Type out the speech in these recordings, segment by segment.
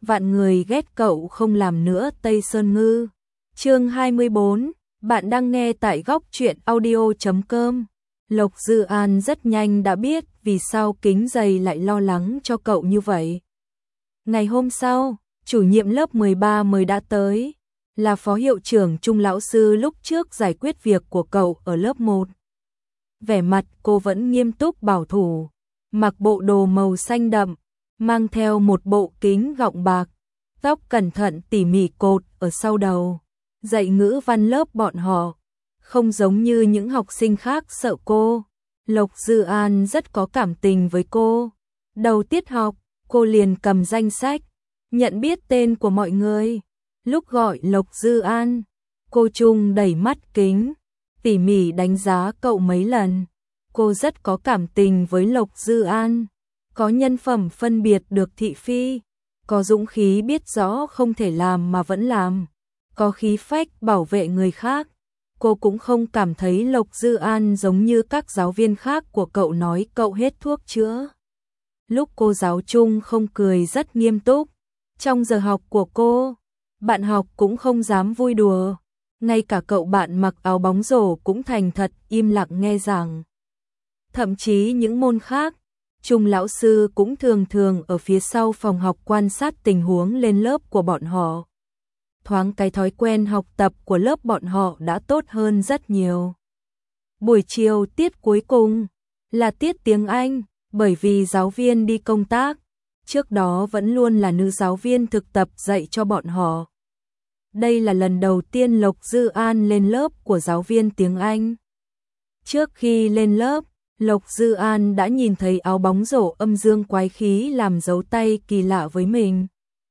vạn người ghét cậu không làm nữa Tây Sơn Ngư. Chương 24, bạn đang nghe tại góc truyện audio.com. Lộc Dư An rất nhanh đã biết vì sao Kính Dày lại lo lắng cho cậu như vậy. Ngày hôm sau, chủ nhiệm lớp 13 mới đã tới, là phó hiệu trưởng Trung lão sư lúc trước giải quyết việc của cậu ở lớp 1. Vẻ mặt cô vẫn nghiêm túc bảo thủ, mặc bộ đồ màu xanh đậm, mang theo một bộ kính gọng bạc, tóc cẩn thận tỉ mỉ cột ở sau đầu, dạy ngữ văn lớp bọn họ. Không giống như những học sinh khác sợ cô, Lộc Dư An rất có cảm tình với cô. Đầu tiết học, cô liền cầm danh sách, nhận biết tên của mọi người. Lúc gọi Lộc Dư An, cô Trung đẩy mắt kính, tỉ mỉ đánh giá cậu mấy lần. Cô rất có cảm tình với Lộc Dư An, có nhân phẩm phân biệt được thị phi, có dũng khí biết rõ không thể làm mà vẫn làm, có khí phách bảo vệ người khác. Cô cũng không cảm thấy Lộc Dư An giống như các giáo viên khác của cậu nói cậu hết thuốc chữa. Lúc cô giáo Trung không cười rất nghiêm túc. Trong giờ học của cô, bạn học cũng không dám vui đùa. Ngay cả cậu bạn mặc áo bóng rổ cũng thành thật im lặng nghe giảng. Thậm chí những môn khác, Trung lão sư cũng thường thường ở phía sau phòng học quan sát tình huống lên lớp của bọn họ. Thoáng cái thói quen học tập của lớp bọn họ đã tốt hơn rất nhiều. Buổi chiều tiết cuối cùng là tiết tiếng Anh, bởi vì giáo viên đi công tác, trước đó vẫn luôn là nữ giáo viên thực tập dạy cho bọn họ. Đây là lần đầu tiên Lộc Dư An lên lớp của giáo viên tiếng Anh. Trước khi lên lớp, Lộc Dư An đã nhìn thấy áo bóng rổ âm dương quái khí làm dấu tay kỳ lạ với mình.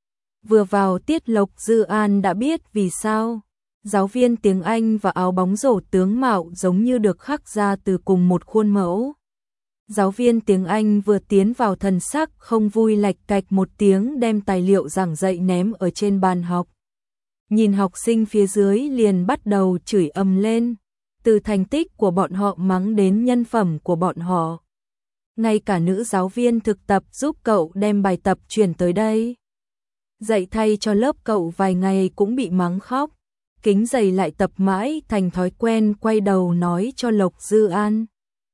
Vừa vào tiết Lộc Dư An đã biết vì sao. Giáo viên tiếng Anh và áo bóng rổ tướng mạo giống như được khắc ra từ cùng một khuôn mẫu. Giáo viên tiếng Anh vừa tiến vào thần sắc không vui lạch cạch một tiếng đem tài liệu giảng dạy ném ở trên bàn học. Nhìn học sinh phía dưới liền bắt đầu chửi ầm lên, từ thành tích của bọn họ mắng đến nhân phẩm của bọn họ. Ngay cả nữ giáo viên thực tập giúp cậu đem bài tập chuyển tới đây, dạy thay cho lớp cậu vài ngày cũng bị mắng khóc. Kính Dày lại tập mãi thành thói quen quay đầu nói cho Lộc Dư An.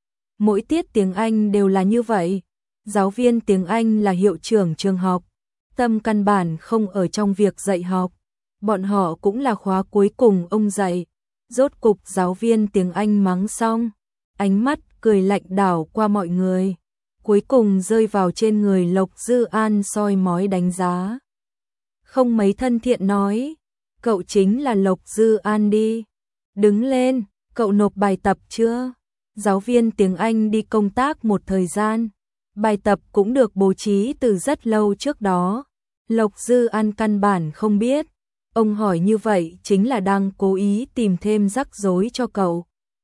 Mỗi tiết tiếng Anh đều là như vậy. Giáo viên tiếng Anh là hiệu trưởng trường học, tâm căn bản không ở trong việc dạy học. Bọn họ cũng là khóa cuối cùng ông dạy. Rốt cục giáo viên tiếng Anh mắng xong, ánh mắt cười lạnh đảo qua mọi người, cuối cùng rơi vào trên người Lộc Dư An soi mói đánh giá. Không mấy thân thiện nói, cậu chính là Lộc Dư An đi. Đứng lên, cậu nộp bài tập chưa? Giáo viên tiếng Anh đi công tác một thời gian, bài tập cũng được bố trí từ rất lâu trước đó. Lộc Dư An căn bản không biết. Ông hỏi như vậy chính là đang cố ý tìm thêm rắc rối cho cậu.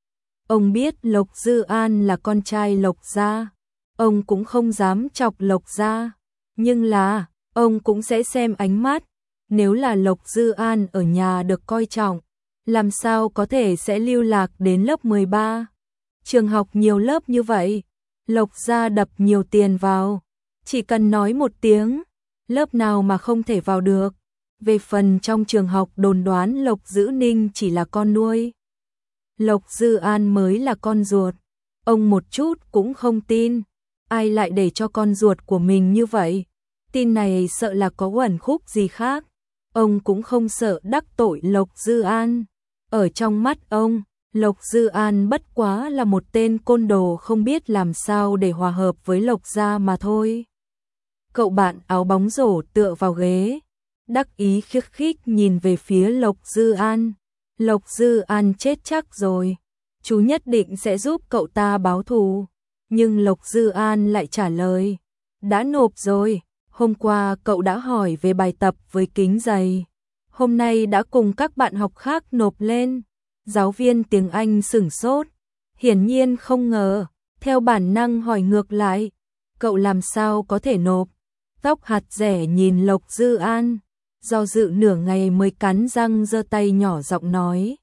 Ông biết Lộc Dư An là con trai Lộc gia, ông cũng không dám chọc Lộc gia, nhưng là ông cũng sẽ xem ánh mắt. Nếu là Lộc Dư An ở nhà được coi trọng, làm sao có thể sẽ lưu lạc đến lớp 13. Trường học nhiều lớp như vậy, Lộc gia đập nhiều tiền vào, chỉ cần nói một tiếng, lớp nào mà không thể vào được. Về phần trong trường học đồn đoán Lộc Dữ Ninh chỉ là con nuôi, Lộc Dư An mới là con ruột. Ông một chút cũng không tin, ai lại để cho con ruột của mình như vậy. Tin này sợ là có uẩn khúc gì khác. Ông cũng không sợ đắc tội Lộc Dư An. Ở trong mắt ông, Lộc Dư An bất quá là một tên côn đồ không biết làm sao để hòa hợp với Lộc gia mà thôi. Cậu bạn áo bóng rổ tựa vào ghế, đắc ý khiếc khích nhìn về phía Lộc Dư An. Lộc Dư An chết chắc rồi, chú nhất định sẽ giúp cậu ta báo thù. Nhưng Lộc Dư An lại trả lời, đã nộp rồi, hôm qua cậu đã hỏi về bài tập với Kính Dày, hôm nay đã cùng các bạn học khác nộp lên. Giáo viên tiếng Anh sửng sốt, hiển nhiên không ngờ, theo bản năng hỏi ngược lại, cậu làm sao có thể nộp? Tóc hạt rẻ nhìn Lộc Dư An, do dự nửa ngày mới cắn răng giơ tay nhỏ giọng nói.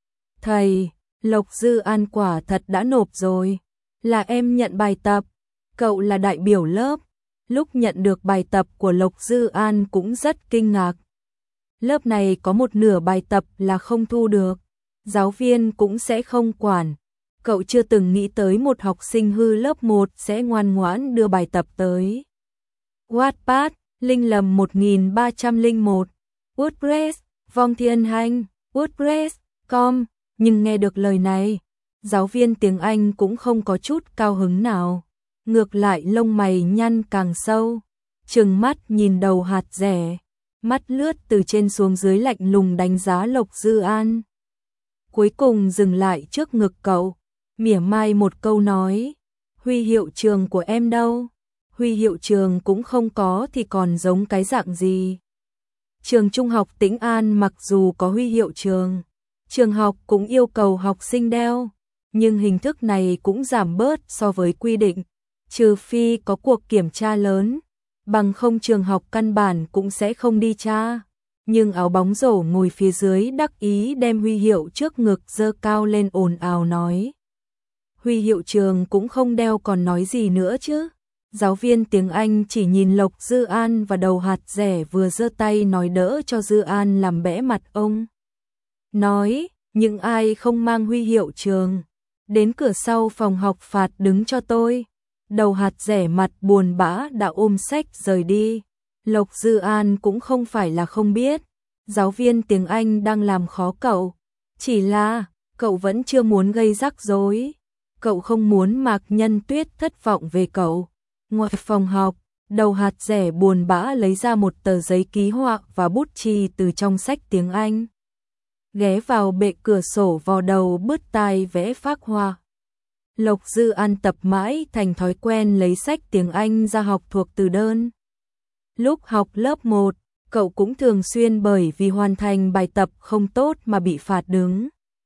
Thầy, Lộc Dư An quả thật đã nộp rồi, là em nhận bài tập, cậu là đại biểu lớp, Lúc nhận được bài tập của Lộc Dư An cũng rất kinh ngạc. Lớp này có một nửa bài tập là không thu được, giáo viên cũng sẽ không quản. Cậu chưa từng nghĩ tới một học sinh hư lớp 1 sẽ ngoan ngoãn đưa bài tập tới. Wattpad, Linh Lầm 1301, WordPress, Vong Thiên Hành, WordPress.com, nhưng nghe được lời này, giáo viên tiếng Anh cũng không có chút cao hứng nào. Ngược lại lông mày nhăn càng sâu, trừng mắt nhìn đầu hạt rẻ, mắt lướt từ trên xuống dưới lạnh lùng đánh giá Lộc Dư An. Cuối cùng dừng lại trước ngực cậu, mỉa mai một câu nói, huy hiệu trường của em đâu? Huy hiệu trường cũng không có thì còn giống cái dạng gì? Trường Trung học Tĩnh An mặc dù có huy hiệu trường, trường học cũng yêu cầu học sinh đeo, nhưng hình thức này cũng giảm bớt so với quy định, trừ phi có cuộc kiểm tra lớn, bằng không trường học căn bản cũng sẽ không đi tra. Nhưng áo bóng rổ ngồi phía dưới đắc ý đem huy hiệu trước ngực giơ cao lên ồn ào nói. Huy hiệu trường cũng không đeo còn nói gì nữa chứ. Giáo viên tiếng Anh chỉ nhìn Lộc Dư An và đầu hạt rẻ vừa giơ tay nói đỡ cho Dư An làm bẽ mặt ông. Nói, những ai không mang huy hiệu trường, đến cửa sau phòng học phạt đứng cho tôi. Đầu hạt rẻ mặt buồn bã đã ôm sách rời đi. Lộc Dư An cũng không phải là không biết, giáo viên tiếng Anh đang làm khó cậu. Chỉ là, cậu vẫn chưa muốn gây rắc rối. Cậu không muốn Mạc Nhân Tuyết thất vọng về cậu. Ngoài phòng học, đầu hạt rẻ buồn bã lấy ra một tờ giấy ký họa và bút chì từ trong sách tiếng Anh. Ghé vào bệ cửa sổ vò đầu bứt tai vẽ phác họa. Lộc Dư An tập mãi thành thói quen lấy sách tiếng Anh ra học thuộc từ đơn. Lúc học lớp 1, cậu cũng thường xuyên bởi vì hoàn thành bài tập không tốt mà bị phạt đứng.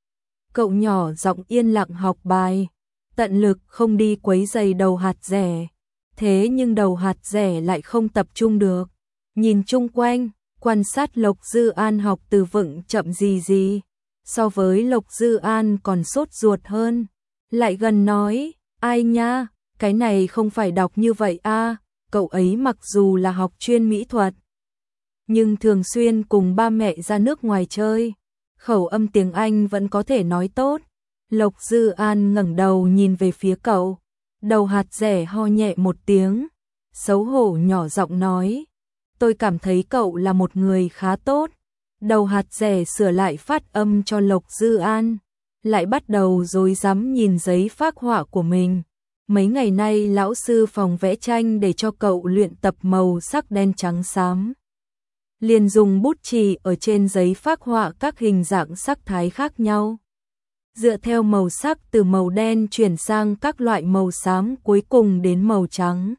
Cậu nhỏ giọng yên lặng học bài, tận lực không đi quấy rầy đầu hạt rẻ. Thế nhưng đầu hạt rẻ lại không tập trung được. Nhìn chung quanh, quan sát Lộc Dư An học từ vựng chậm gì. So với Lộc Dư An còn sốt ruột hơn. Lại gần nói, ai nha, cái này không phải đọc như vậy a. Cậu ấy mặc dù là học chuyên mỹ thuật, nhưng thường xuyên cùng ba mẹ ra nước ngoài chơi. Khẩu âm tiếng Anh vẫn có thể nói tốt. Lộc Dư An ngẩng đầu nhìn về phía cậu. Đầu hạt rẻ ho nhẹ một tiếng, xấu hổ nhỏ giọng nói, tôi cảm thấy cậu là một người khá tốt. Đầu hạt rẻ sửa lại phát âm cho Lộc Dư An, lại bắt đầu rối rắm nhìn giấy phác họa của mình. Mấy ngày nay lão sư phòng vẽ tranh để cho cậu luyện tập màu sắc đen trắng xám. Liền dùng bút chì ở trên giấy phác họa các hình dạng sắc thái khác nhau. Dựa theo màu sắc từ màu đen chuyển sang các loại màu xám cuối cùng đến màu trắng.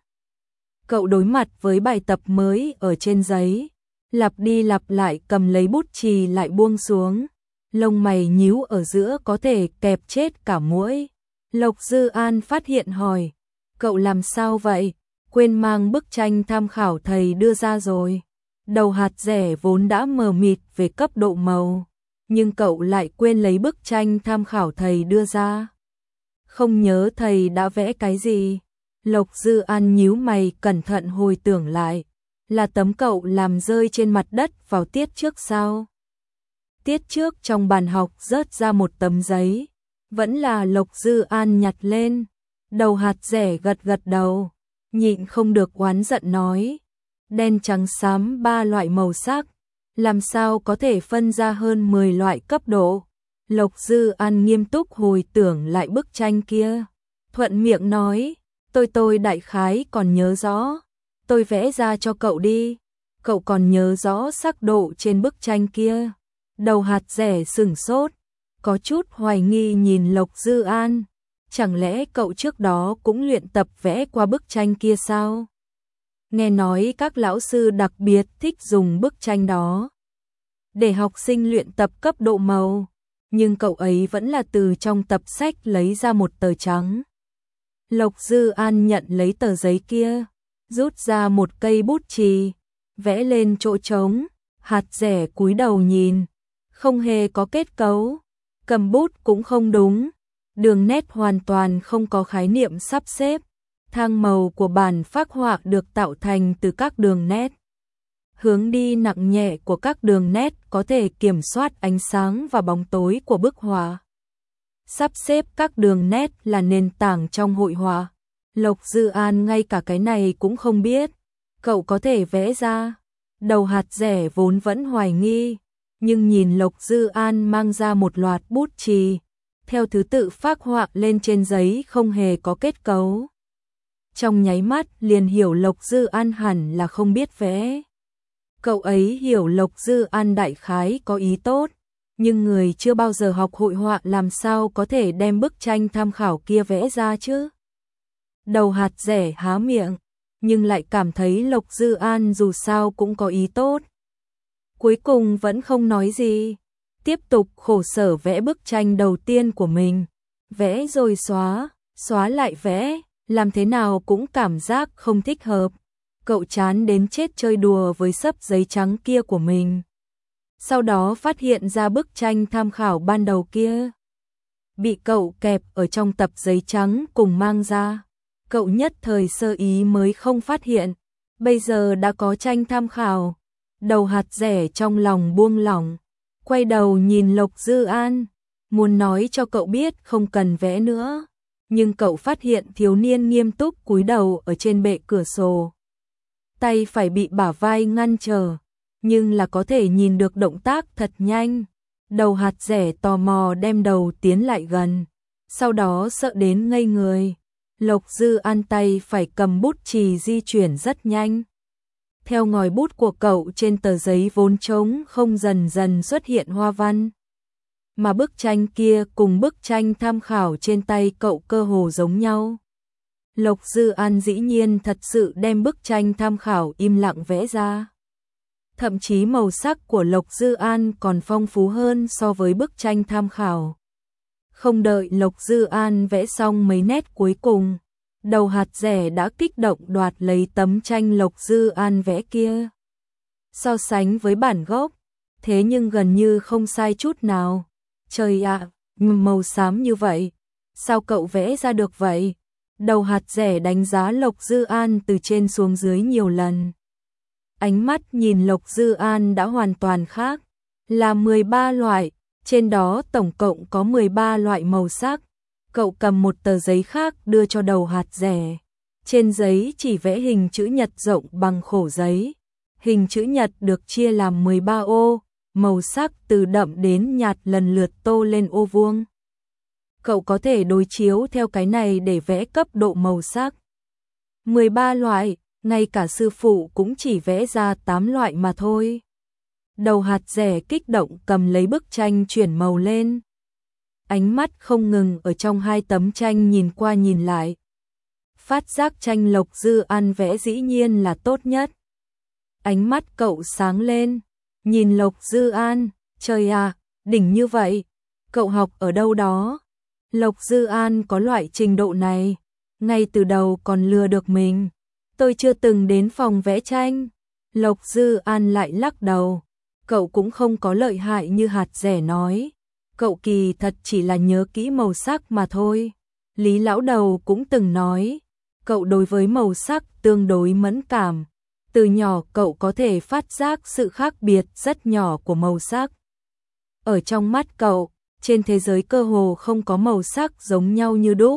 Cậu đối mặt với bài tập mới ở trên giấy, lặp đi lặp lại cầm lấy bút chì lại buông xuống. Lông mày nhíu ở giữa có thể kẹp chết cả muỗi. Lộc Dư An phát hiện hỏi, cậu làm sao vậy? Quên mang bức tranh tham khảo thầy đưa ra rồi. Đầu hạt rẻ vốn đã mờ mịt về cấp độ màu, nhưng cậu lại quên lấy bức tranh tham khảo thầy đưa ra. Không nhớ thầy đã vẽ cái gì. Lộc Dư An nhíu mày cẩn thận hồi tưởng lại, là tấm cậu làm rơi trên mặt đất vào tiết trước sao? Tiết trước trong bàn học rớt ra một tấm giấy, vẫn là Lộc Dư An nhặt lên. Đầu hạt rẻ gật gật đầu, nhịn không được oán giận nói, đen trắng xám 3 loại màu sắc, làm sao có thể phân ra hơn 10 loại cấp độ. Lộc Dư An nghiêm túc hồi tưởng lại bức tranh kia, thuận miệng nói, tôi đại khái còn nhớ rõ, tôi vẽ ra cho cậu đi, cậu còn nhớ rõ sắc độ trên bức tranh kia. Đầu hạt rẻ sửng sốt, có chút hoài nghi nhìn Lộc Dư An, chẳng lẽ cậu trước đó cũng luyện tập vẽ qua bức tranh kia sao? Nghe nói các lão sư đặc biệt thích dùng bức tranh đó để học sinh luyện tập cấp độ màu, nhưng cậu ấy vẫn là từ trong tập sách lấy ra một tờ trắng. Lộc Dư An nhận lấy tờ giấy kia, rút ra một cây bút chì, vẽ lên chỗ trống. Hạt rẻ cúi đầu nhìn, không hề có kết cấu, cầm bút cũng không đúng, đường nét hoàn toàn không có khái niệm sắp xếp. Thang màu của bản phác họa được tạo thành từ các đường nét. Hướng đi nặng nhẹ của các đường nét có thể kiểm soát ánh sáng và bóng tối của bức họa. Sắp xếp các đường nét là nền tảng trong hội họa. Lộc Dư An ngay cả cái này cũng không biết. Cậu có thể vẽ ra. Đầu hạt rẻ vốn vẫn hoài nghi, nhưng nhìn Lộc Dư An mang ra một loạt bút chì, theo thứ tự phác họa lên trên giấy không hề có kết cấu. Trong nháy mắt liền hiểu Lộc Dư An hẳn là không biết vẽ. Cậu ấy hiểu Lộc Dư An đại khái có ý tốt, nhưng người chưa bao giờ học hội họa làm sao có thể đem bức tranh tham khảo kia vẽ ra chứ? Đầu hạt rẻ há miệng, nhưng lại cảm thấy Lộc Dư An dù sao cũng có ý tốt. Cuối cùng vẫn không nói gì, tiếp tục khổ sở vẽ bức tranh đầu tiên của mình. Vẽ rồi xóa, xóa lại vẽ, làm thế nào cũng cảm giác không thích hợp. Cậu chán đến chết chơi đùa với xấp giấy trắng kia của mình. Sau đó phát hiện ra bức tranh tham khảo ban đầu kia bị cậu kẹp ở trong tập giấy trắng cùng mang ra. Cậu nhất thời sơ ý mới không phát hiện, bây giờ đã có tranh tham khảo. Đầu hạt rẻ trong lòng buông lỏng, quay đầu nhìn Lộc Dư An, muốn nói cho cậu biết không cần vẽ nữa, nhưng cậu phát hiện thiếu niên nghiêm túc cúi đầu ở trên bệ cửa sổ. Tay phải bị bả vai ngăn trở, nhưng là có thể nhìn được động tác thật nhanh. Đầu hạt rẻ tò mò đem đầu tiến lại gần, sau đó sợ đến ngây người. Lộc Dư An tay phải cầm bút chì di chuyển rất nhanh. Theo ngòi bút của cậu trên tờ giấy vốn trống không dần dần xuất hiện hoa văn. Mà bức tranh kia cùng bức tranh tham khảo trên tay cậu cơ hồ giống nhau. Lộc Dư An dĩ nhiên thật sự đem bức tranh tham khảo im lặng vẽ ra. Thậm chí màu sắc của Lộc Dư An còn phong phú hơn so với bức tranh tham khảo. Không đợi Lộc Dư An vẽ xong mấy nét cuối cùng, đầu hạt rẻ đã kích động đoạt lấy tấm tranh Lộc Dư An vẽ kia. So sánh với bản gốc, thế nhưng gần như không sai chút nào. Trời ạ, màu xám như vậy, sao cậu vẽ ra được vậy? Đầu hạt rẻ đánh giá Lộc Dư An từ trên xuống dưới nhiều lần. Ánh mắt nhìn Lộc Dư An đã hoàn toàn khác, là 13 loại, trên đó tổng cộng có 13 loại màu sắc. Cậu cầm một tờ giấy khác đưa cho đầu hạt rẻ. Trên giấy chỉ vẽ hình chữ nhật rộng bằng khổ giấy. Hình chữ nhật được chia làm 13 ô, màu sắc từ đậm đến nhạt lần lượt tô lên ô vuông. Cậu có thể đối chiếu theo cái này để vẽ cấp độ màu sắc. 13 loại, ngay cả sư phụ cũng chỉ vẽ ra 8 loại mà thôi. Đầu hạt rẻ kích động cầm lấy bức tranh chuyển màu lên. Ánh mắt không ngừng ở trong hai tấm tranh nhìn qua nhìn lại. Phát giác tranh Lộc Dư An vẽ dĩ nhiên là tốt nhất. Ánh mắt cậu sáng lên, nhìn Lộc Dư An, trời à, đỉnh như vậy, cậu học ở đâu đó? Lộc Dư An có loại trình độ này, ngay từ đầu còn lừa được mình. Tôi chưa từng đến phòng vẽ tranh. Lộc Dư An lại lắc đầu, cậu cũng không có lợi hại như hạt rẻ nói. Cậu kỳ thật chỉ là nhớ kỹ màu sắc mà thôi. Lý lão đầu cũng từng nói, cậu đối với màu sắc tương đối mẫn cảm. Từ nhỏ cậu có thể phát giác sự khác biệt rất nhỏ của màu sắc. Ở trong mắt cậu, trên thế giới cơ hồ không có màu sắc giống nhau như đúc.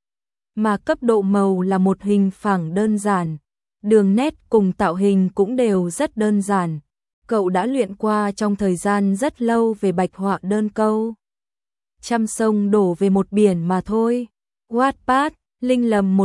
Mà cấp độ màu là một hình phẳng đơn giản. Đường nét cùng tạo hình cũng đều rất đơn giản. Cậu đã luyện qua trong thời gian rất lâu về bạch họa đơn câu. Trăm sông đổ về một biển mà thôi. Wattpad, Linh Lầm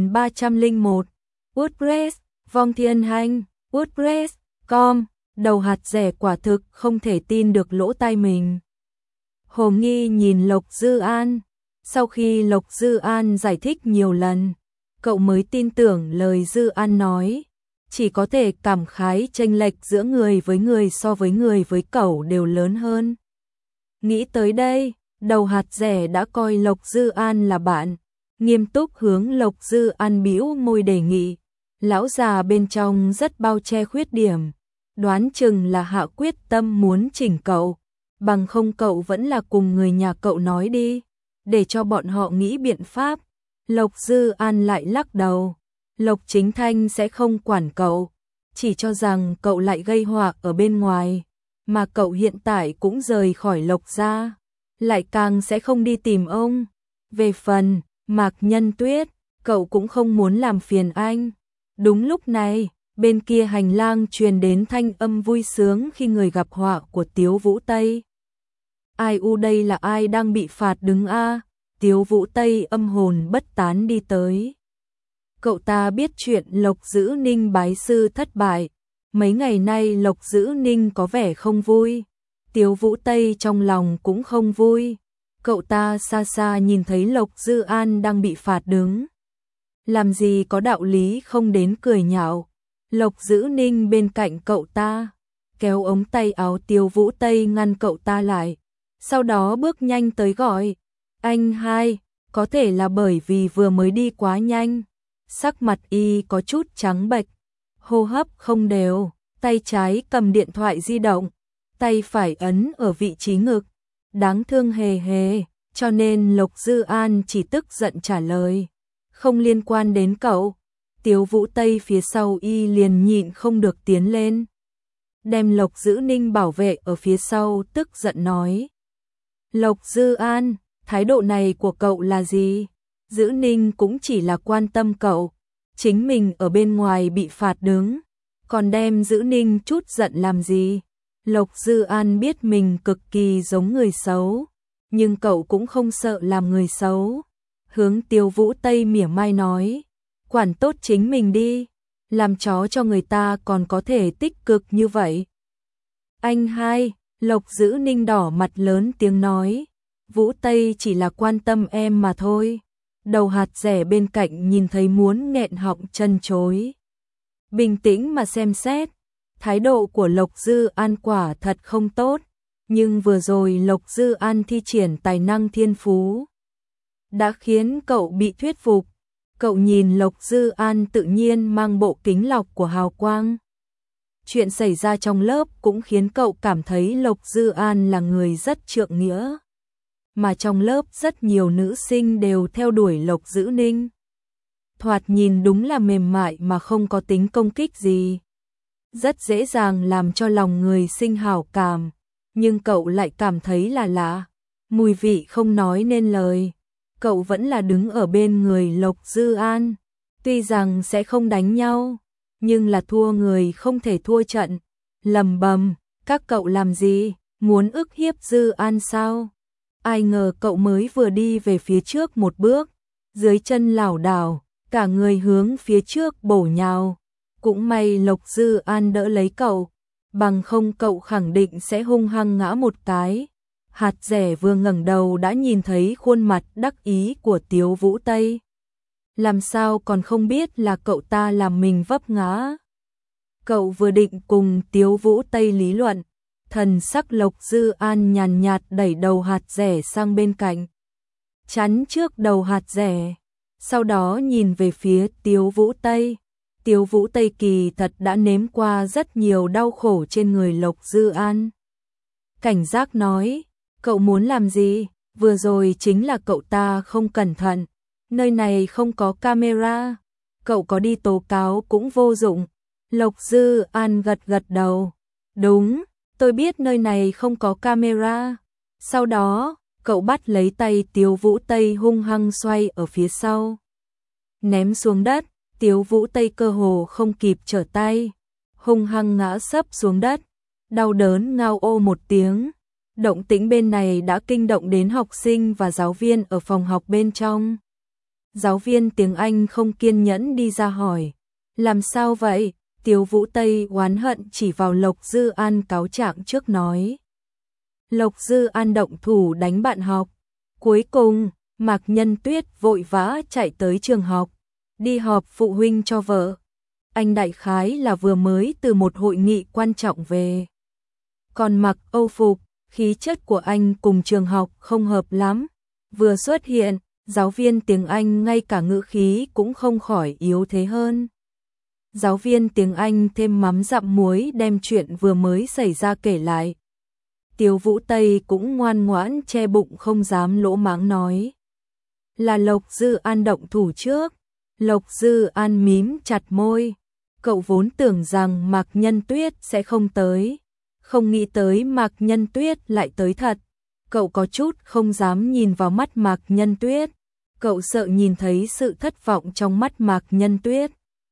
1301, WordPress, Vong Thiên Hành, WordPress.com. Đầu hạt rẻ quả thực không thể tin được lỗ tai mình. Hồ nghi nhìn Lộc Dư An. Sau khi Lộc Dư An giải thích nhiều lần, cậu mới tin tưởng lời Dư An nói. Chỉ có thể cảm khái chênh lệch giữa người với người so với người với cậu đều lớn hơn. Nghĩ tới đây, đầu hạt rẻ đã coi Lộc Dư An là bạn. Nghiêm túc hướng Lộc Dư An bĩu môi đề nghị. Lão già bên trong rất bao che khuyết điểm. Đoán chừng là hạ quyết tâm muốn chỉnh cậu. Bằng không cậu vẫn là cùng người nhà cậu nói đi, để cho bọn họ nghĩ biện pháp. Lộc Dư An lại lắc đầu. Lộc Chính Thanh sẽ không quản cậu, chỉ cho rằng cậu lại gây họa ở bên ngoài, mà cậu hiện tại cũng rời khỏi Lộc gia, lại càng sẽ không đi tìm ông. Về phần Mạc Nhân Tuyết, cậu cũng không muốn làm phiền anh. Đúng lúc này, bên kia hành lang truyền đến thanh âm vui sướng khi người gặp họa của Tiếu Vũ Tây. Ai u đây là ai đang bị phạt đứng a? Tiếu Vũ Tây âm hồn bất tán đi tới. Cậu ta biết chuyện Lộc Dữ Ninh bái sư thất bại. Mấy ngày nay Lộc Dữ Ninh có vẻ không vui. Tiếu Vũ Tây trong lòng cũng không vui. Cậu ta xa xa nhìn thấy Lộc Dư An đang bị phạt đứng. Làm gì có đạo lý không đến cười nhạo. Lộc Dữ Ninh bên cạnh cậu ta, kéo ống tay áo Tiếu Vũ Tây ngăn cậu ta lại. Sau đó bước nhanh tới gọi. Anh hai, có thể là bởi vì vừa mới đi quá nhanh. Sắc mặt y có chút trắng bệch, hô hấp không đều, tay trái cầm điện thoại di động, tay phải ấn ở vị trí ngực. Đáng thương hề hề, cho nên Lộc Dư An chỉ tức giận trả lời. Không liên quan đến cậu. Tiếu Vũ Tây phía sau y liền nhịn không được tiến lên, đem Lộc Dữ Ninh bảo vệ ở phía sau, tức giận nói. Lộc Dư An, thái độ này của cậu là gì? Dữ Ninh cũng chỉ là quan tâm cậu, chính mình ở bên ngoài bị phạt đứng, còn đem Dữ Ninh chút giận làm gì? Lộc Dư An biết mình cực kỳ giống người xấu, nhưng cậu cũng không sợ làm người xấu. Hướng Tiếu Vũ Tây mỉa mai nói, quản tốt chính mình đi, làm chó cho người ta còn có thể tích cực như vậy. Anh hai, Lộc Dữ Ninh đỏ mặt lớn tiếng nói, Vũ Tây chỉ là quan tâm em mà thôi. Đầu hạt rẻ bên cạnh nhìn thấy muốn nghẹn họng chân chối. Bình tĩnh mà xem xét, thái độ của Lộc Dư An quả thật không tốt, nhưng vừa rồi Lộc Dư An thi triển tài năng thiên phú đã khiến cậu bị thuyết phục. Cậu nhìn Lộc Dư An tự nhiên mang bộ kính lọc của hào quang. Chuyện xảy ra trong lớp cũng khiến cậu cảm thấy Lộc Dư An là người rất trượng nghĩa. Mà trong lớp rất nhiều nữ sinh đều theo đuổi Lộc Dữ Ninh. Thoạt nhìn đúng là mềm mại mà không có tính công kích gì. Rất dễ dàng làm cho lòng người sinh hảo cảm, nhưng cậu lại cảm thấy là lạ. Mùi vị không nói nên lời. Cậu vẫn là đứng ở bên người Lộc Dư An. Tuy rằng sẽ không đánh nhau, nhưng là thua người không thể thua trận. Lầm bầm, các cậu làm gì, muốn ức hiếp Dư An sao? Ai ngờ cậu mới vừa đi về phía trước một bước, dưới chân lảo đảo, cả người hướng phía trước bổ nhào. Cũng may Lộc Dư An đỡ lấy cậu, bằng không cậu khẳng định sẽ hung hăng ngã một cái. Hạt rẻ vừa ngẩng đầu đã nhìn thấy khuôn mặt đắc ý của Tiếu Vũ Tây. Làm sao còn không biết là cậu ta làm mình vấp ngã. Cậu vừa định cùng Tiếu Vũ Tây lý luận, thần sắc Lộc Dư An nhàn nhạt đẩy đầu hạt rẻ sang bên cạnh, chắn trước đầu hạt rẻ, sau đó nhìn về phía Tiếu Vũ Tây. Tiếu Vũ Tây kỳ thật đã nếm qua rất nhiều đau khổ trên người Lộc Dư An. Cảnh giác nói, cậu muốn làm gì? Vừa rồi chính là cậu ta không cẩn thận, nơi này không có camera, cậu có đi tố cáo cũng vô dụng. Lộc Dư An gật gật đầu, đúng, tôi biết nơi này không có camera. Sau đó, cậu bắt lấy tay Tiếu Vũ Tây hung hăng xoay ở phía sau, ném xuống đất. Tiếu Vũ Tây cơ hồ không kịp trở tay, hung hăng ngã sấp xuống đất, đau đớn ngao ô một tiếng. Động tĩnh bên này đã kinh động đến học sinh và giáo viên ở phòng học bên trong. Giáo viên tiếng Anh không kiên nhẫn đi ra hỏi, làm sao vậy? Tiếu Vũ Tây oán hận chỉ vào Lộc Dư An cáo trạng trước nói. Lộc Dư An động thủ đánh bạn học. Cuối cùng, Mạc Nhân Tuyết vội vã chạy tới trường học, đi họp phụ huynh cho vợ. Anh đại khái là vừa mới từ một hội nghị quan trọng về. Còn mặc âu phục, khí chất của anh cùng trường học không hợp lắm. Vừa xuất hiện, giáo viên tiếng Anh ngay cả ngữ khí cũng không khỏi yếu thế hơn. Giáo viên tiếng Anh thêm mắm dặm muối đem chuyện vừa mới xảy ra kể lại. Tiếu Vũ Tây cũng ngoan ngoãn che bụng không dám lỗ mãng nói. là Lộc Dư An động thủ trước. Lộc Dư An mím chặt môi. Cậu vốn tưởng rằng Mạc Nhân Tuyết sẽ không tới. Không nghĩ tới Mạc Nhân Tuyết lại tới thật. Cậu có chút không dám nhìn vào mắt Mạc Nhân Tuyết. Cậu sợ nhìn thấy sự thất vọng trong mắt Mạc Nhân Tuyết.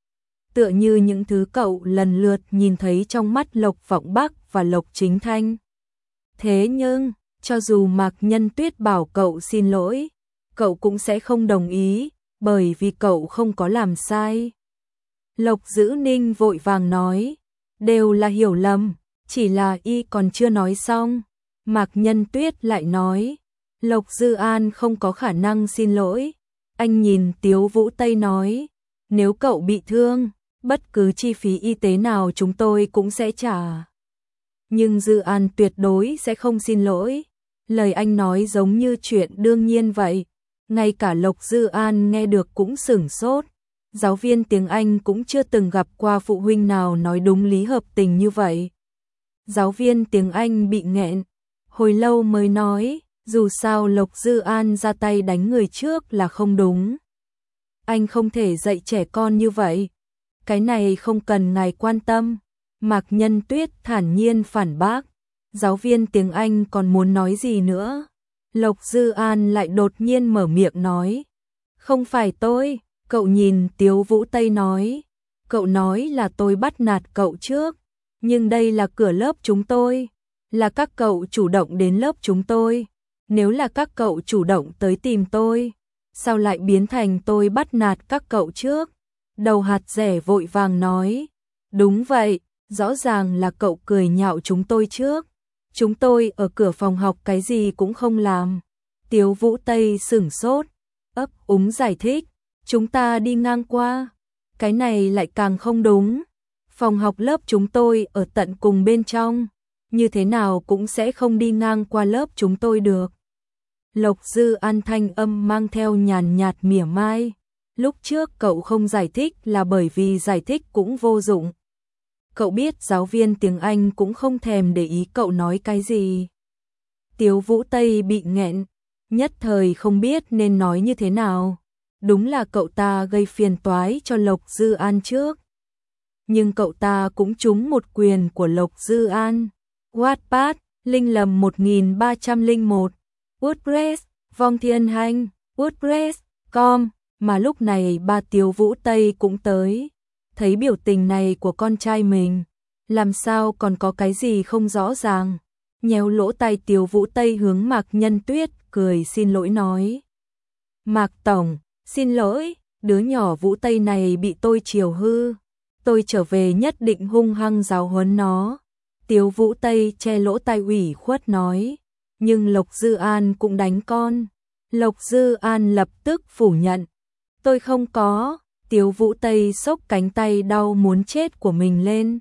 Tựa như những thứ cậu lần lượt nhìn thấy trong mắt Lộc Vọng Bắc và Lộc Chính Thanh. Thế nhưng, cho dù Mạc Nhân Tuyết bảo cậu xin lỗi, cậu cũng sẽ không đồng ý, bởi vì cậu không có làm sai. Lộc Dữ Ninh vội vàng nói, đều là hiểu lầm, chỉ là y còn chưa nói xong. Mạc Nhân Tuyết lại nói, Lộc Dư An không có khả năng xin lỗi. Anh nhìn Tiếu Vũ Tây nói, nếu cậu bị thương, bất cứ chi phí y tế nào chúng tôi cũng sẽ trả. Nhưng Dư An tuyệt đối sẽ không xin lỗi. Lời anh nói giống như chuyện đương nhiên vậy. Ngay cả Lộc Dư An nghe được cũng sửng sốt. Giáo viên tiếng Anh cũng chưa từng gặp qua phụ huynh nào nói đúng lý hợp tình như vậy. Giáo viên tiếng Anh bị nghẹn, hồi lâu mới nói, dù sao Lộc Dư An ra tay đánh người trước là không đúng. Anh không thể dạy trẻ con như vậy. Cái này không cần ngài quan tâm. Mạc Nhân Tuyết thản nhiên phản bác. Giáo viên tiếng Anh còn muốn nói gì nữa. Lộc Dư An lại đột nhiên mở miệng nói. Không phải tôi. Cậu nhìn Tiếu Vũ Tây nói. Cậu nói là tôi bắt nạt cậu trước. Nhưng đây là cửa lớp chúng tôi. Là các cậu chủ động đến lớp chúng tôi. Nếu là các cậu chủ động tới tìm tôi, sao lại biến thành tôi bắt nạt các cậu trước? Đầu hạt rẻ vội vàng nói. Đúng vậy, rõ ràng là cậu cười nhạo chúng tôi trước. Chúng tôi ở cửa phòng học cái gì cũng không làm. Tiếu Vũ Tây sửng sốt, ấp úng giải thích. Chúng ta đi ngang qua. Cái này lại càng không đúng. Phòng học lớp chúng tôi ở tận cùng bên trong. Như thế nào cũng sẽ không đi ngang qua lớp chúng tôi được. Lộc Dư An thanh âm mang theo nhàn nhạt mỉa mai. Lúc trước cậu không giải thích là bởi vì giải thích cũng vô dụng. Cậu biết giáo viên tiếng Anh cũng không thèm để ý cậu nói cái gì. Tiếu Vũ Tây bị nghẹn, nhất thời không biết nên nói như thế nào. Đúng là cậu ta gây phiền toái cho Lộc Dư An trước. Nhưng cậu ta cũng trúng một quyền của Lộc Dư An. Wattpad, Linh Lầm 1301, WordPress, Vong Thiên Hành, WordPress.com, mà lúc này ba Tiếu Vũ Tây cũng tới. Thấy biểu tình này của con trai mình, làm sao còn có cái gì không rõ ràng. Nhéo lỗ tai Tiếu Vũ Tây hướng Mạc Nhân Tuyết cười xin lỗi nói. Mạc Tổng, xin lỗi, đứa nhỏ Vũ Tây này bị tôi chiều hư. Tôi trở về nhất định hung hăng giáo huấn nó. Tiếu Vũ Tây che lỗ tai ủy khuất nói. Nhưng Lộc Dư An cũng đánh con. Lộc Dư An lập tức phủ nhận. Tôi không có. Tiếu Vũ Tây xốc cánh tay đau muốn chết của mình lên.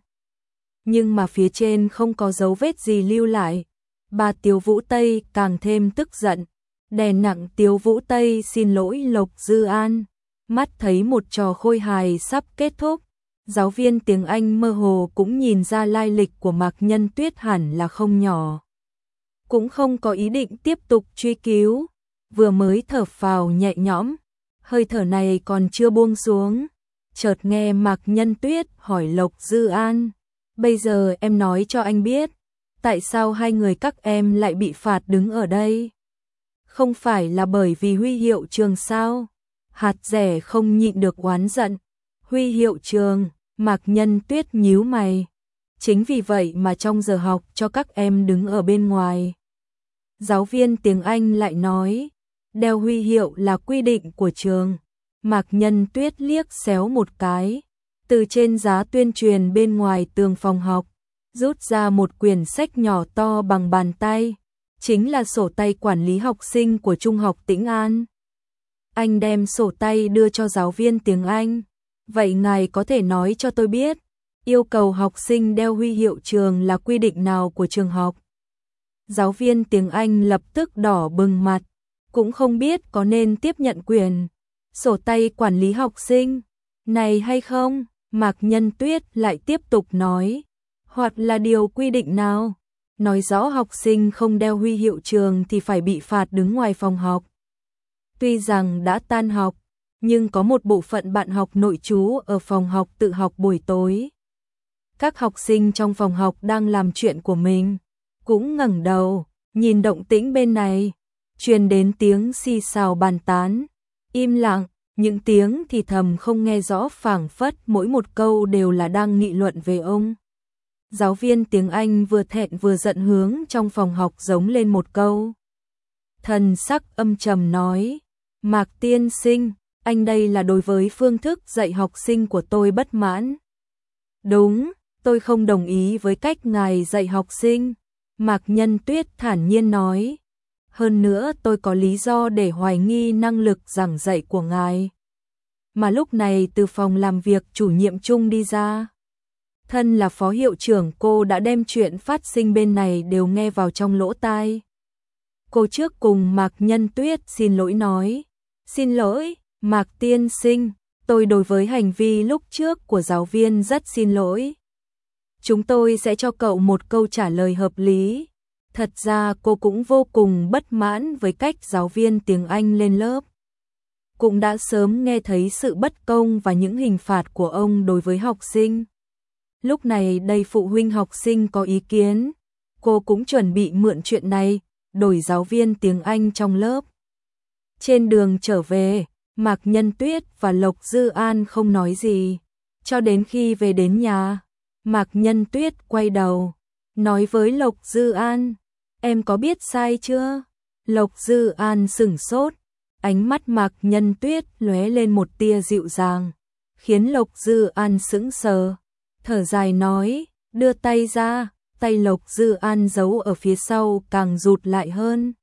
Nhưng mà phía trên không có dấu vết gì lưu lại. Bà Tiếu Vũ Tây càng thêm tức giận. Đè nặng Tiếu Vũ Tây xin lỗi Lộc Dư An. Mắt thấy một trò khôi hài sắp kết thúc. Giáo viên tiếng Anh mơ hồ cũng nhìn ra lai lịch của Mạc Nhân Tuyết hẳn là không nhỏ. Cũng không có ý định tiếp tục truy cứu. Vừa mới thở phào nhẹ nhõm. Hơi thở này còn chưa buông xuống. Chợt nghe Mạc Nhân Tuyết hỏi Lộc Dư An. Bây giờ em nói cho anh biết. Tại sao hai người các em lại bị phạt đứng ở đây? Không phải là bởi vì huy hiệu trường sao? Hạt rẻ không nhịn được oán giận. Huy hiệu trường, Mạc Nhân Tuyết nhíu mày. Chính vì vậy mà trong giờ học cho các em đứng ở bên ngoài. Giáo viên tiếng Anh lại nói, đeo huy hiệu là quy định của trường. Mạc Nhân Tuyết liếc xéo một cái, từ trên giá tuyên truyền bên ngoài tường phòng học, rút ra một quyển sách nhỏ to bằng bàn tay, chính là sổ tay quản lý học sinh của Trung học Tĩnh An. Anh đem sổ tay đưa cho giáo viên tiếng Anh. Vậy ngài có thể nói cho tôi biết, yêu cầu học sinh đeo huy hiệu trường là quy định nào của trường học? Giáo viên tiếng Anh lập tức đỏ bừng mặt, cũng không biết có nên tiếp nhận quyền sổ tay quản lý học sinh này hay không. Mạc Nhân Tuyết lại tiếp tục nói, hoặc là điều quy định nào, nói rõ học sinh không đeo huy hiệu trường thì phải bị phạt đứng ngoài phòng học. Tuy rằng đã tan học, nhưng có một bộ phận bạn học nội trú ở phòng học tự học buổi tối. Các học sinh trong phòng học đang làm chuyện của mình, cũng ngẩng đầu, nhìn động tĩnh bên này, truyền đến tiếng xì xào bàn tán, im lặng, những tiếng thì thầm không nghe rõ phảng phất mỗi một câu đều là đang nghị luận về ông. Giáo viên tiếng Anh vừa thẹn vừa giận hướng trong phòng học giống lên một câu. Thần sắc âm trầm nói, Mạc tiên sinh, anh đây là đối với phương thức dạy học sinh của tôi bất mãn. Đúng, tôi không đồng ý với cách ngài dạy học sinh, Mạc Nhân Tuyết thản nhiên nói. Hơn nữa tôi có lý do để hoài nghi năng lực giảng dạy của ngài. Mà lúc này từ phòng làm việc chủ nhiệm chung đi ra. Thân là phó hiệu trưởng, cô đã đem chuyện phát sinh bên này đều nghe vào trong lỗ tai. Cô trước cùng Mạc Nhân Tuyết xin lỗi nói. Xin lỗi, Mạc tiên sinh, tôi đối với hành vi lúc trước của giáo viên rất xin lỗi. Chúng tôi sẽ cho cậu một câu trả lời hợp lý. Thật ra cô cũng vô cùng bất mãn với cách giáo viên tiếng Anh lên lớp. Cũng đã sớm nghe thấy sự bất công và những hình phạt của ông đối với học sinh. Lúc này đây phụ huynh học sinh có ý kiến, cô cũng chuẩn bị mượn chuyện này, đổi giáo viên tiếng Anh trong lớp. Trên đường trở về, Mạc Nhân Tuyết và Lộc Dư An không nói gì. Cho đến khi về đến nhà, Mạc Nhân Tuyết quay đầu, nói với Lộc Dư An, em có biết sai chưa? Lộc Dư An sửng sốt, ánh mắt Mạc Nhân Tuyết lóe lên một tia dịu dàng, khiến Lộc Dư An sững sờ, thở dài nói, đưa tay ra, tay Lộc Dư An giấu ở phía sau càng rụt lại hơn.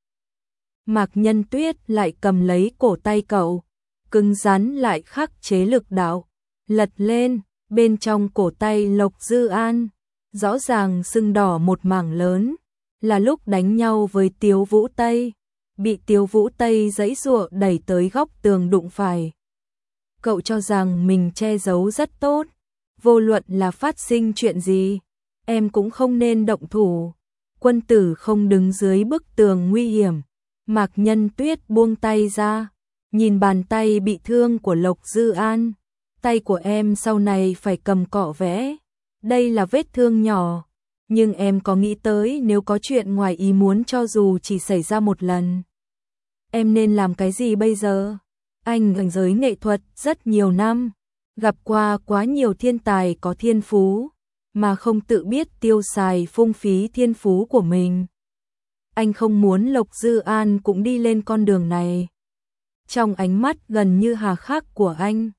Mạc Nhân Tuyết lại cầm lấy cổ tay cậu, cứng rắn lại khắc chế lực đạo, lật lên, bên trong cổ tay Lộc Dư An, rõ ràng sưng đỏ một mảng lớn, là lúc đánh nhau với Tiếu Vũ Tây, bị Tiếu Vũ Tây giãy giụa đẩy tới góc tường đụng phải. Cậu cho rằng mình che giấu rất tốt, vô luận là phát sinh chuyện gì, em cũng không nên động thủ, quân tử không đứng dưới bức tường nguy hiểm. Mạc Nhân Tuyết buông tay ra, nhìn bàn tay bị thương của Lộc Dư An, tay của em sau này phải cầm cọ vẽ, đây là vết thương nhỏ, nhưng em có nghĩ tới nếu có chuyện ngoài ý muốn cho dù chỉ xảy ra một lần, em nên làm cái gì bây giờ? Anh ở giới nghệ thuật rất nhiều năm, gặp qua quá nhiều thiên tài có thiên phú, mà không tự biết tiêu xài phung phí thiên phú của mình. Anh không muốn Lộc Dư An cũng đi lên con đường này. Trong ánh mắt gần như hà khắc của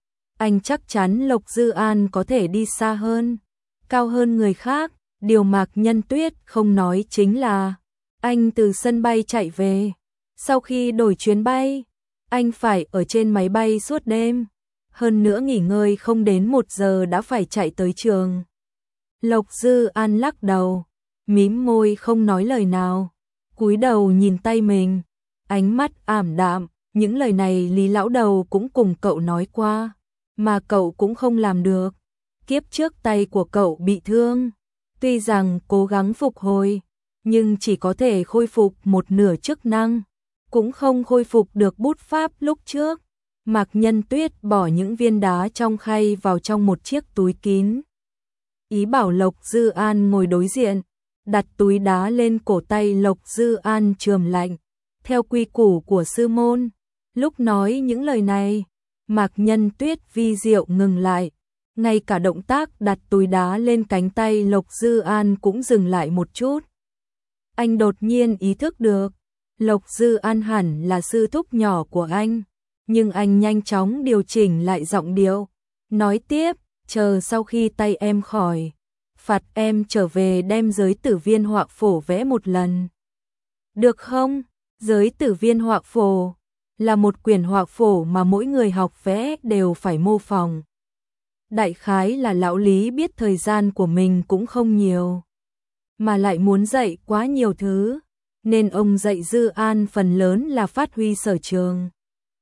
anh chắc chắn Lộc Dư An có thể đi xa hơn, cao hơn người khác. Điều Mạc Nhân Tuyết không nói chính là, anh từ sân bay chạy về, sau khi đổi chuyến bay, anh phải ở trên máy bay suốt đêm, hơn nữa nghỉ ngơi không đến 1 giờ đã phải chạy tới trường. Lộc Dư An lắc đầu, mím môi không nói lời nào, cúi đầu nhìn tay mình, ánh mắt ảm đạm, những lời này Lý lão đầu cũng cùng cậu nói qua, mà cậu cũng không làm được. Kiếp trước tay của cậu bị thương, tuy rằng cố gắng phục hồi, nhưng chỉ có thể khôi phục một nửa chức năng, cũng không khôi phục được bút pháp lúc trước. Mạc Nhân Tuyết bỏ những viên đá trong khay vào trong một chiếc túi kín. Ý bảo Lộc Dư An ngồi đối diện, đặt túi đá lên cổ tay Lộc Dư An trườm lạnh. Theo quy củ của sư môn, lúc nói những lời này, Mạc Nhân Tuyết vi diệu ngừng lại. Ngay cả động tác đặt túi đá lên cánh tay Lộc Dư An cũng dừng lại một chút. Anh đột nhiên ý thức được, Lộc Dư An hẳn là sư thúc nhỏ của anh, nhưng anh nhanh chóng điều chỉnh lại giọng điệu, nói tiếp, chờ sau khi tay em khỏi, phạt em trở về đem giới tử viên họa phổ vẽ một lần. Được không? Giới tử viên họa phổ là một quyển họa phổ mà mỗi người học vẽ đều phải mô phỏng. Đại khái là lão Lý biết thời gian của mình cũng không nhiều, mà lại muốn dạy quá nhiều thứ, nên ông dạy Dư An phần lớn là phát huy sở trường.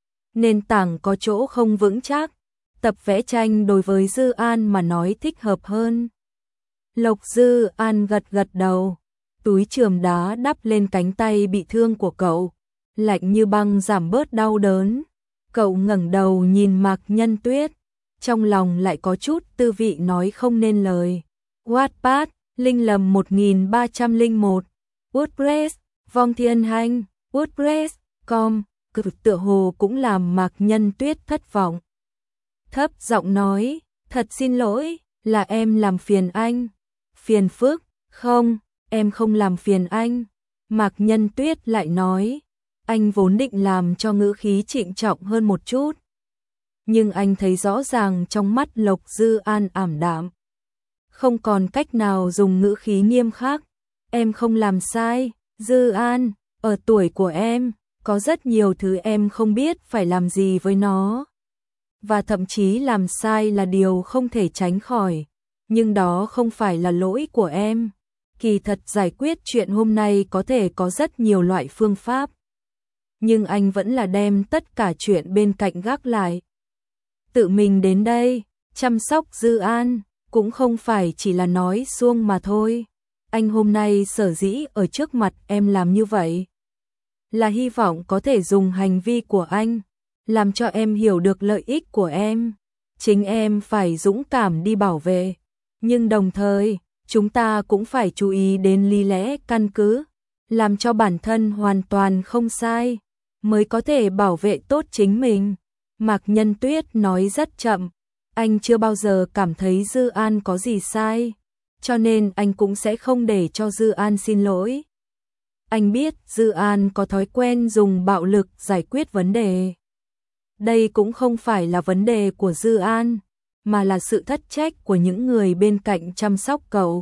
Nền tảng có chỗ không vững chắc, tập vẽ tranh đối với Dư An mà nói thích hợp hơn. Lộc Dư An gật gật đầu, túi chườm đá đắp lên cánh tay bị thương của cậu, lạnh như băng giảm bớt đau đớn. Cậu ngẩng đầu nhìn Mạc Nhân Tuyết, trong lòng lại có chút tư vị nói không nên lời. Wattpad, Linh Lầm 1301, WordPress, Vong Thiên Hành, WordPress.com, tựa hồ cũng làm Mạc Nhân Tuyết thất vọng. Thấp giọng nói, thật xin lỗi, là em làm phiền anh. Phiền phức, không, em không làm phiền anh. Mạc Nhân Tuyết lại nói, anh vốn định làm cho ngữ khí trịnh trọng hơn một chút. Nhưng anh thấy rõ ràng trong mắt Lộc Dư An ảm đạm. Không còn cách nào dùng ngữ khí nghiêm khắc. Em không làm sai, Dư An, ở tuổi của em, có rất nhiều thứ em không biết phải làm gì với nó. Và thậm chí làm sai là điều không thể tránh khỏi. Nhưng đó không phải là lỗi của em. Kỳ thật giải quyết chuyện hôm nay có thể có rất nhiều loại phương pháp. Nhưng anh vẫn là đem tất cả chuyện bên cạnh gác lại. Tự mình đến đây, chăm sóc Dư An, cũng không phải chỉ là nói suông mà thôi. Anh hôm nay sở dĩ ở trước mặt em làm như vậy, là hy vọng có thể dùng hành vi của anh, làm cho em hiểu được lợi ích của em. Chính em phải dũng cảm đi bảo vệ. Nhưng đồng thời, chúng ta cũng phải chú ý đến lý lẽ căn cứ, làm cho bản thân hoàn toàn không sai, mới có thể bảo vệ tốt chính mình. Mạc Nhân Tuyết nói rất chậm, anh chưa bao giờ cảm thấy Dư An có gì sai, cho nên anh cũng sẽ không để cho Dư An xin lỗi. Anh biết Dư An có thói quen dùng bạo lực giải quyết vấn đề. Đây cũng không phải là vấn đề của Dư An, mà là sự thất trách của những người bên cạnh chăm sóc cậu.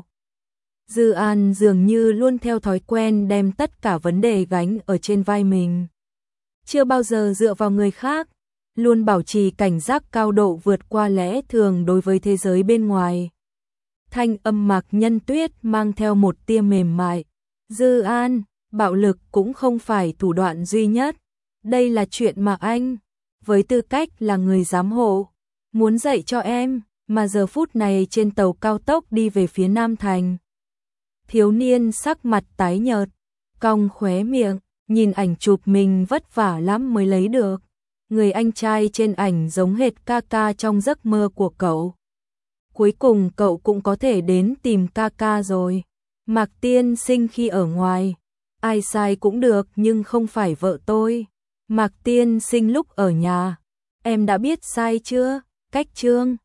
Dư An dường như luôn theo thói quen đem tất cả vấn đề gánh ở trên vai mình. Chưa bao giờ dựa vào người khác, luôn bảo trì cảnh giác cao độ vượt qua lẽ thường đối với thế giới bên ngoài. Thanh âm Mạc Nhân Tuyết mang theo một tia mềm mại. Dư An, bạo lực cũng không phải thủ đoạn duy nhất. Đây là chuyện mà anh, với tư cách là người giám hộ, muốn dạy cho em, mà giờ phút này trên tàu cao tốc đi về phía Nam Thành. Thiếu niên sắc mặt tái nhợt, cong khóe miệng, nhìn ảnh chụp mình vất vả lắm mới lấy được. Người anh trai trên ảnh giống hệt ca ca trong giấc mơ của cậu. Cuối cùng cậu cũng có thể đến tìm ca ca rồi. Mạc Tiên Sinh khi ở ngoài, ai sai cũng được nhưng không phải vợ tôi. Mạc Tiên Sinh lúc ở nhà, em đã biết sai chưa? Cách chương